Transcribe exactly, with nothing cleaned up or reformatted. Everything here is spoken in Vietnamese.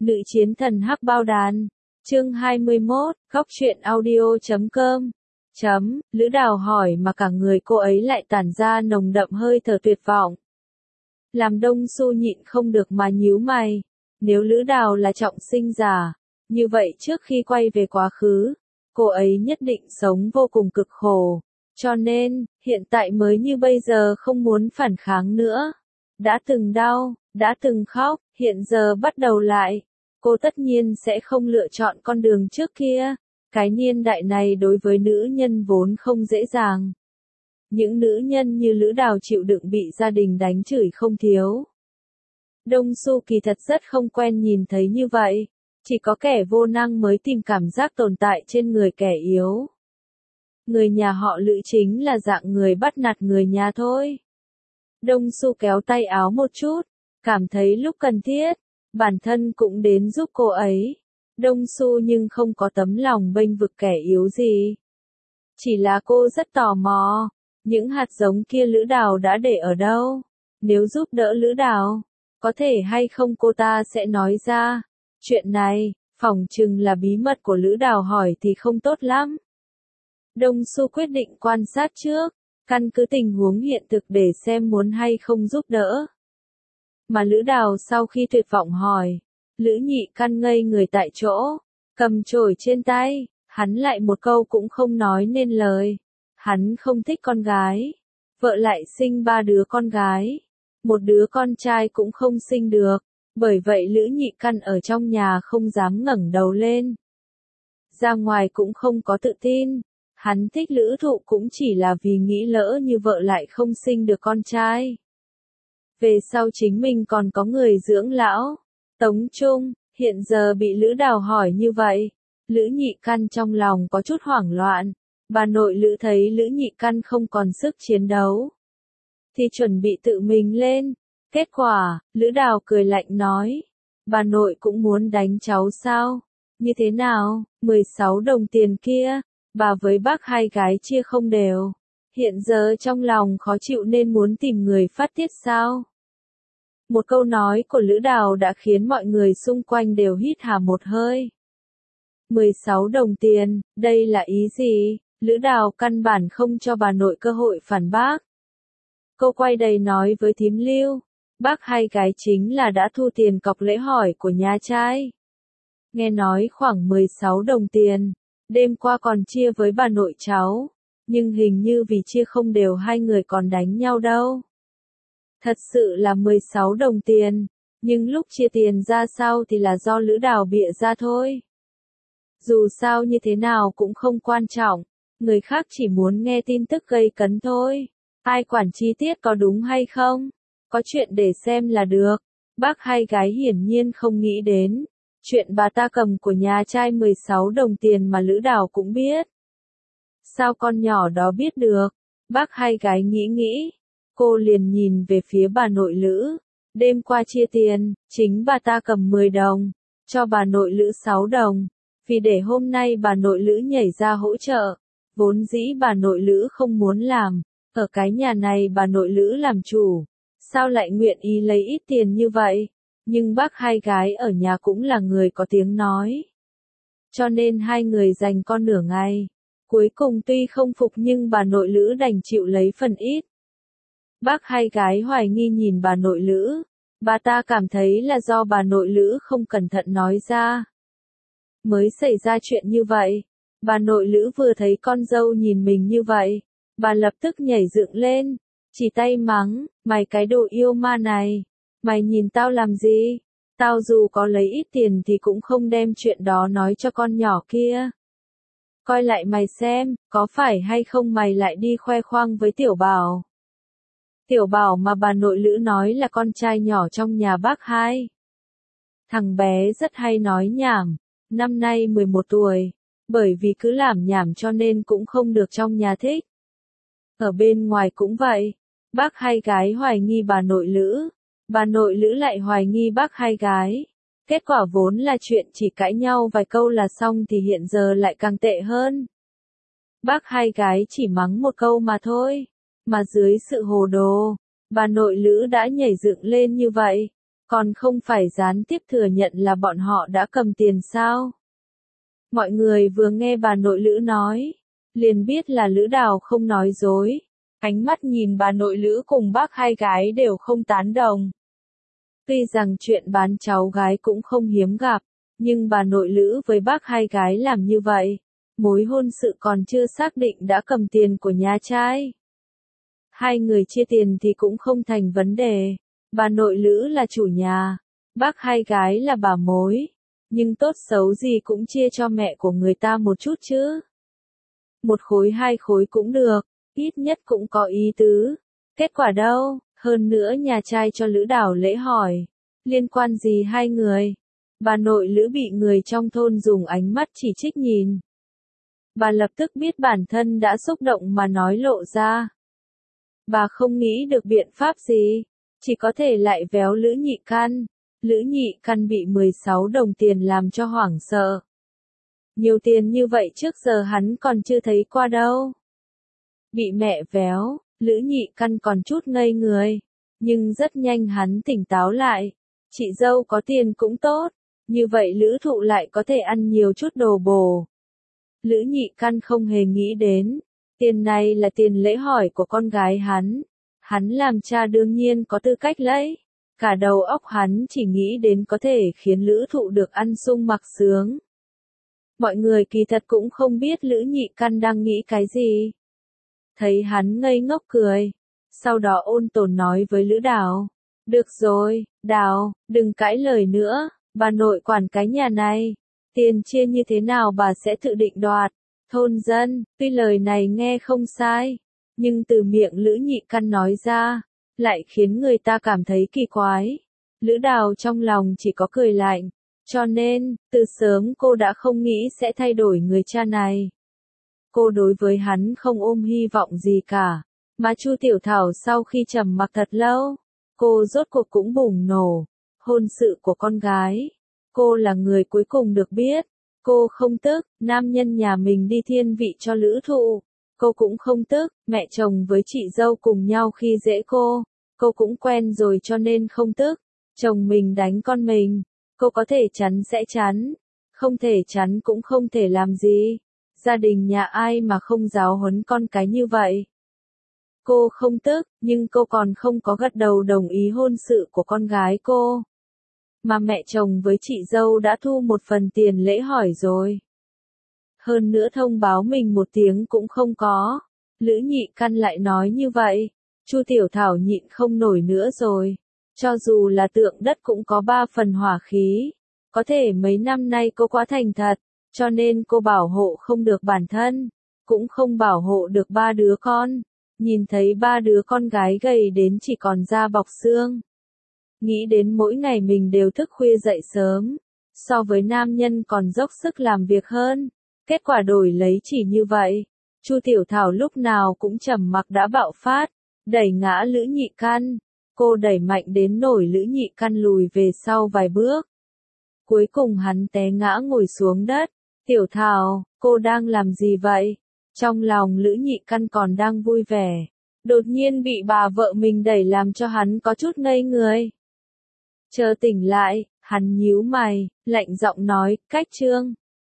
Nữ chiến thần hắc bao đàn. Chương hai mươi mốt, góc truyện audio chấm com. Chấm, Lữ Đào hỏi mà cả người cô ấy lại tản ra nồng đậm hơi thở tuyệt vọng. Làm Đông Xu nhịn không được mà nhíu mày. Nếu Lữ Đào là trọng sinh giả, như vậy trước khi quay về quá khứ, cô ấy nhất định sống vô cùng cực khổ. Cho nên, hiện tại mới như bây giờ không muốn phản kháng nữa. Đã từng đau, đã từng khóc, hiện giờ bắt đầu lại. Cô tất nhiên sẽ không lựa chọn con đường trước kia. Cái niên đại này đối với nữ nhân vốn không dễ dàng. Những nữ nhân như Lữ Đào chịu đựng bị gia đình đánh chửi không thiếu. Đông Xu kỳ thật rất không quen nhìn thấy như vậy. Chỉ có kẻ vô năng mới tìm cảm giác tồn tại trên người kẻ yếu. Người nhà họ Lữ chính là dạng người bắt nạt người nhà thôi. Đông Xu kéo tay áo một chút, cảm thấy lúc cần thiết, bản thân cũng đến giúp cô ấy. Đông Xu nhưng không có tấm lòng bênh vực kẻ yếu gì. Chỉ là cô rất tò mò, những hạt giống kia Lữ Đào đã để ở đâu? Nếu giúp đỡ Lữ Đào, có thể hay không cô ta sẽ nói ra. Chuyện này, phỏng chừng là bí mật của Lữ Đào hỏi thì không tốt lắm. Đông Xu quyết định quan sát trước, căn cứ tình huống hiện thực để xem muốn hay không giúp đỡ. Mà Lữ Đào sau khi tuyệt vọng hỏi, Lữ Nhị Căn ngây người tại chỗ, cầm chổi trên tay, hắn lại một câu cũng không nói nên lời. Hắn không thích con gái, vợ lại sinh ba đứa con gái, một đứa con trai cũng không sinh được, bởi vậy Lữ Nhị Căn ở trong nhà không dám ngẩng đầu lên. Ra ngoài cũng không có tự tin, hắn thích Lữ Thụ cũng chỉ là vì nghĩ lỡ như vợ lại không sinh được con trai. Về sau chính mình còn có người dưỡng lão, Tống Trung, hiện giờ bị Lữ Đào hỏi như vậy, Lữ Nhị Căn trong lòng có chút hoảng loạn. Bà nội Lữ thấy Lữ Nhị Căn không còn sức chiến đấu, thì chuẩn bị tự mình lên. Kết quả, Lữ Đào cười lạnh nói, bà nội cũng muốn đánh cháu sao? Như thế nào, mười sáu đồng tiền kia, bà với bác hai gái chia không đều. Hiện giờ trong lòng khó chịu nên muốn tìm người phát tiết sao? Một câu nói của Lữ Đào đã khiến mọi người xung quanh đều hít hà một hơi. mười sáu đồng tiền, đây là ý gì? Lữ Đào căn bản không cho bà nội cơ hội phản bác. Cô quay đầy nói với thím Lưu, bác hai gái chính là đã thu tiền cọc lễ hỏi của nhà trai. Nghe nói khoảng mười sáu đồng tiền, đêm qua còn chia với bà nội cháu, nhưng hình như vì chia không đều hai người còn đánh nhau đâu. Thật sự là mười sáu đồng tiền, nhưng lúc chia tiền ra sao thì là do Lữ Đào bịa ra thôi. Dù sao như thế nào cũng không quan trọng. Người khác chỉ muốn nghe tin tức gây cấn thôi. Ai quản chi tiết có đúng hay không? Có chuyện để xem là được. Bác hai gái hiển nhiên không nghĩ đến. Chuyện bà ta cầm của nhà trai mười sáu đồng tiền mà Lữ Đào cũng biết. Sao con nhỏ đó biết được? Bác hai gái nghĩ nghĩ. Cô liền nhìn về phía bà nội Lữ. Đêm qua chia tiền, chính bà ta cầm mười đồng. Cho bà nội Lữ sáu đồng. Vì để hôm nay bà nội Lữ nhảy ra hỗ trợ. Vốn dĩ bà nội Lữ không muốn làm, ở cái nhà này bà nội Lữ làm chủ, sao lại nguyện ý lấy ít tiền như vậy, nhưng bác hai gái ở nhà cũng là người có tiếng nói. Cho nên hai người dành con nửa ngày, cuối cùng tuy không phục nhưng bà nội Lữ đành chịu lấy phần ít. Bác hai gái hoài nghi nhìn bà nội Lữ, bà ta cảm thấy là do bà nội Lữ không cẩn thận nói ra. Mới xảy ra chuyện như vậy. Bà nội Lữ vừa thấy con dâu nhìn mình như vậy, bà lập tức nhảy dựng lên, chỉ tay mắng, mày cái đồ yêu ma này, mày nhìn tao làm gì? Tao dù có lấy ít tiền thì cũng không đem chuyện đó nói cho con nhỏ kia. Coi lại mày xem, có phải hay không mày lại đi khoe khoang với Tiểu Bảo? Tiểu Bảo mà bà nội Lữ nói là con trai nhỏ trong nhà bác hai. Thằng bé rất hay nói nhảm, năm nay mười một tuổi. Bởi vì cứ làm nhảm cho nên cũng không được trong nhà thích. Ở bên ngoài cũng vậy, bác hai gái hoài nghi bà nội Lữ, bà nội Lữ lại hoài nghi bác hai gái. Kết quả vốn là chuyện chỉ cãi nhau vài câu là xong thì hiện giờ lại càng tệ hơn. Bác hai gái chỉ mắng một câu mà thôi, mà dưới sự hồ đồ, bà nội Lữ đã nhảy dựng lên như vậy. Còn không phải gián tiếp thừa nhận là bọn họ đã cầm tiền sao? Mọi người vừa nghe bà nội Lữ nói, liền biết là Lữ Đào không nói dối. Ánh mắt nhìn bà nội Lữ cùng bác hai gái đều không tán đồng. Tuy rằng chuyện bán cháu gái cũng không hiếm gặp, nhưng bà nội Lữ với bác hai gái làm như vậy, mối hôn sự còn chưa xác định đã cầm tiền của nhà trai. Hai người chia tiền thì cũng không thành vấn đề, bà nội Lữ là chủ nhà, bác hai gái là bà mối, nhưng tốt xấu gì cũng chia cho mẹ của người ta một chút chứ. Một khối hai khối cũng được, ít nhất cũng có ý tứ. Kết quả đâu, hơn nữa nhà trai cho Lữ Đào lễ hỏi, liên quan gì hai người? Bà nội Lữ bị người trong thôn dùng ánh mắt chỉ trích nhìn. Bà lập tức biết bản thân đã xúc động mà nói lộ ra. Bà không nghĩ được biện pháp gì, chỉ có thể lại véo Lữ Nhị Căn. Lữ Nhị Căn bị mười sáu đồng tiền làm cho hoảng sợ. Nhiều tiền như vậy trước giờ hắn còn chưa thấy qua đâu. Bị mẹ véo, Lữ Nhị Căn còn chút ngây người, nhưng rất nhanh hắn tỉnh táo lại. Chị dâu có tiền cũng tốt, như vậy Lữ Thụ lại có thể ăn nhiều chút đồ bổ. Lữ Nhị Căn không hề nghĩ đến, tiền này là tiền lễ hỏi của con gái hắn. Hắn làm cha đương nhiên có tư cách lấy. Cả đầu óc hắn chỉ nghĩ đến có thể khiến Lữ Thụ được ăn sung mặc sướng. Mọi người kỳ thật cũng không biết Lữ Nhị Căn đang nghĩ cái gì. Thấy hắn ngây ngốc cười, sau đó ôn tồn nói với Lữ Đào. Được rồi, Đào, đừng cãi lời nữa, bà nội quản cái nhà này. Tiền chia như thế nào bà sẽ tự định đoạt. Thôn dân, tuy lời này nghe không sai, nhưng từ miệng Lữ Nhị Căn nói ra, lại khiến người ta cảm thấy kỳ quái. Lữ Đào trong lòng chỉ có cười lạnh, cho nên, từ sớm cô đã không nghĩ sẽ thay đổi người cha này. Cô đối với hắn không ôm hy vọng gì cả, mà Chu Tiểu Thảo sau khi trầm mặc thật lâu, cô rốt cuộc cũng bùng nổ. Hôn sự của con gái, cô là người cuối cùng được biết. Cô không tức, nam nhân nhà mình đi thiên vị cho Lữ Thụ. Cô cũng không tức, mẹ chồng với chị dâu cùng nhau khi dễ cô. Cô cũng quen rồi cho nên không tức. Chồng mình đánh con mình, cô có thể chắn sẽ chắn, không thể chắn cũng không thể làm gì. Gia đình nhà ai mà không giáo huấn con cái như vậy. Cô không tức, nhưng cô còn không có gật đầu đồng ý hôn sự của con gái cô. Mà mẹ chồng với chị dâu đã thu một phần tiền lễ hỏi rồi. Hơn nữa thông báo mình một tiếng cũng không có. Lữ Nhị Căn lại nói như vậy. Chu Tiểu Thảo nhịn không nổi nữa rồi. Cho dù là tượng đất cũng có ba phần hỏa khí. Có thể mấy năm nay cô quá thành thật, cho nên cô bảo hộ không được bản thân, cũng không bảo hộ được ba đứa con. Nhìn thấy ba đứa con gái gầy đến chỉ còn da bọc xương. Nghĩ đến mỗi ngày mình đều thức khuya dậy sớm, so với nam nhân còn dốc sức làm việc hơn. Kết quả đổi lấy chỉ như vậy. Chu Tiểu Thảo lúc nào cũng trầm mặc đã bạo phát, đẩy ngã Lữ Nhị Căn. Cô đẩy mạnh đến nổi Lữ Nhị Căn lùi về sau vài bước. Cuối cùng hắn té ngã ngồi xuống đất. Tiểu Thảo, cô đang làm gì vậy? Trong lòng Lữ Nhị Căn còn đang vui vẻ. Đột nhiên bị bà vợ mình đẩy làm cho hắn có chút ngây người. Chờ tỉnh lại, hắn nhíu mày, lạnh giọng nói, cách Trương.